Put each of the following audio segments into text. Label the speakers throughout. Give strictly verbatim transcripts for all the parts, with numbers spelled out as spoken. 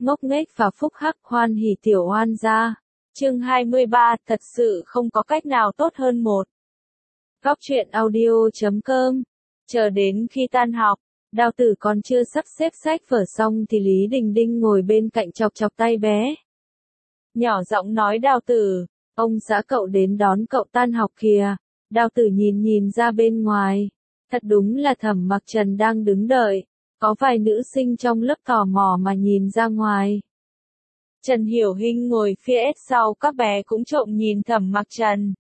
Speaker 1: ngốc nghếch và phúc hắc hoan hỉ tiểu oan gia. Chương hai mươi ba, thật sự không có cách nào tốt hơn một. Góc truyện audio chấm com. Chờ đến khi tan học, Đào Tử còn chưa sắp xếp sách vở xong thì Lý Đình Đinh ngồi bên cạnh chọc chọc tay bé. Nhỏ giọng nói Đào Tử, ông xã cậu đến đón cậu tan học kìa. Đào Tử nhìn nhìn ra bên ngoài. Thật đúng là Thẩm Mặc Trần đang đứng đợi. Có vài nữ sinh trong lớp tò mò mà nhìn ra ngoài. Trần Hiểu Hinh ngồi phía sau các bé cũng trộm nhìn Thẩm Mặc Trần.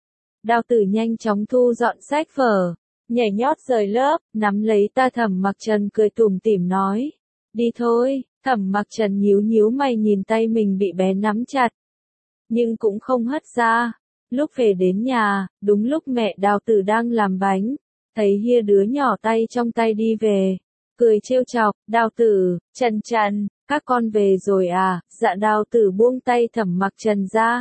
Speaker 1: Đào Tử nhanh chóng thu dọn sách vở, nhảy nhót rời lớp, nắm lấy ta Thẩm Mặc Trần cười tủm tỉm nói. Đi thôi, Thẩm Mặc Trần nhíu nhíu mày nhìn tay mình bị bé nắm chặt. Nhưng cũng không hất ra. Lúc về đến nhà, đúng lúc mẹ Đào Tử đang làm bánh, thấy hia đứa nhỏ tay trong tay đi về. Cười trêu chọc, Đào Tử, Trần Trần, các con về rồi à? Dạ Đào Tử buông tay Thẩm Mặc Trần ra.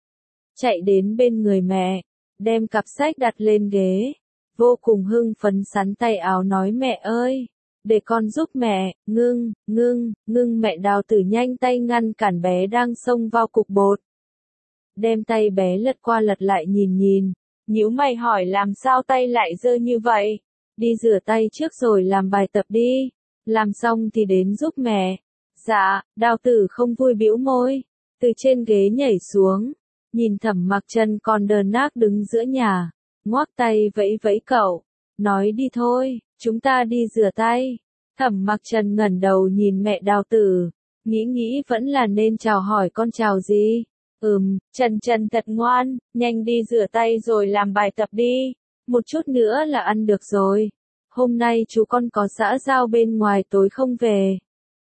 Speaker 1: Chạy đến bên người mẹ, đem cặp sách đặt lên ghế. Vô cùng hưng phấn sắn tay áo nói mẹ ơi, để con giúp mẹ, ngưng, ngưng, ngưng mẹ Đào Tử nhanh tay ngăn cản bé đang xông vào cục bột. Đem tay bé lật qua lật lại nhìn nhìn, nhíu mày hỏi làm sao tay lại dơ như vậy? Đi rửa tay trước rồi làm bài tập đi, làm xong thì đến giúp mẹ. Dạ, Đào Tử không vui bĩu môi, từ trên ghế nhảy xuống, nhìn Thẩm Mặc Trần còn đờ nác đứng giữa nhà, ngoắc tay vẫy vẫy cậu, nói đi thôi, chúng ta đi rửa tay. Thẩm Mặc Trần ngẩng đầu nhìn mẹ Đào Tử, nghĩ nghĩ vẫn là nên chào hỏi con chào gì. Ừm, Trần Trần thật ngoan, nhanh đi rửa tay rồi làm bài tập đi, một chút nữa là ăn được rồi. Hôm nay chú con có xã giao bên ngoài tối không về,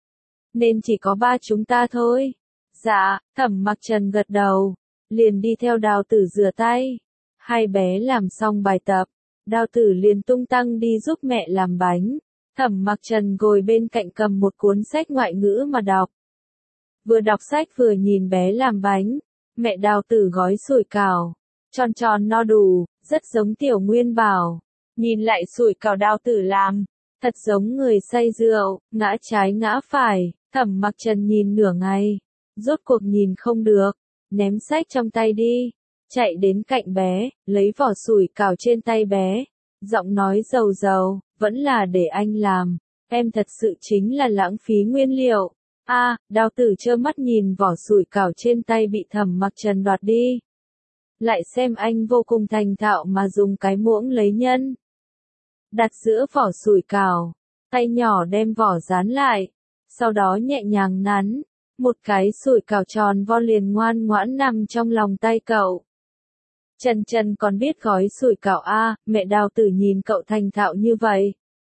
Speaker 1: nên chỉ có ba chúng ta thôi. Dạ, Thẩm Mặc Trần gật đầu, liền đi theo Đào Tử rửa tay. Hai bé làm xong bài tập, Đào Tử liền tung tăng đi giúp mẹ làm bánh. Thẩm Mặc Trần ngồi bên cạnh cầm một cuốn sách ngoại ngữ mà đọc. Vừa đọc sách vừa nhìn bé làm bánh, mẹ Đào Tử gói sủi cảo, tròn tròn no đủ, rất giống Tiểu Nguyên Bảo. Nhìn lại sủi cảo Đào Tử làm, thật giống người say rượu, ngã trái ngã phải. Thẩm Mặc Trần nhìn nửa ngày, rốt cuộc nhìn không được, ném sách trong tay đi, chạy đến cạnh bé, lấy vỏ sủi cảo trên tay bé, giọng nói dầu dầu, vẫn là để anh làm, em thật sự chính là lãng phí nguyên liệu. A, à, Đào Tử trơ mắt nhìn vỏ sủi cảo trên tay bị Thẩm Mặc Trần đoạt đi. Lại xem anh vô cùng thành thạo mà dùng cái muỗng lấy nhân, đặt giữa vỏ sủi cảo, tay nhỏ đem vỏ dán lại, sau đó nhẹ nhàng nắn, một cái sủi cảo tròn vo liền ngoan ngoãn nằm trong lòng tay cậu. Trần Trần còn biết gói sủi cảo a, à, mẹ Đào Tử nhìn cậu thành thạo như vậy,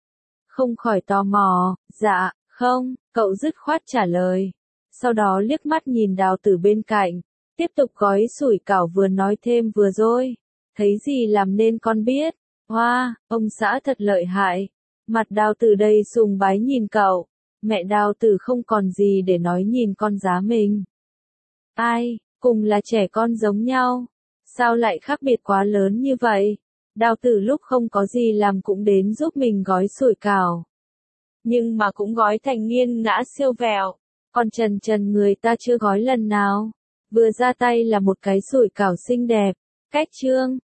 Speaker 1: không khỏi tò mò. Dạ, không, cậu dứt khoát trả lời. Sau đó liếc mắt nhìn Đào Tử bên cạnh, tiếp tục gói sủi cảo vừa nói thêm vừa rồi. Thấy gì làm nên con biết. Hoa, wow, ông xã thật lợi hại. Mặt Đào Tử đầy sùng bái nhìn cậu. Mẹ Đào Tử không còn gì để nói nhìn con giá mình. Ai, cùng là trẻ con giống nhau. Sao lại khác biệt quá lớn như vậy? Đào Tử lúc không có gì làm cũng đến giúp mình gói sủi cảo. Nhưng mà cũng gói thành nghiêng ngã siêu vẹo. Còn Trần Trần người ta chưa gói lần nào. Vừa ra tay là một cái sủi cảo xinh đẹp. Cách trương,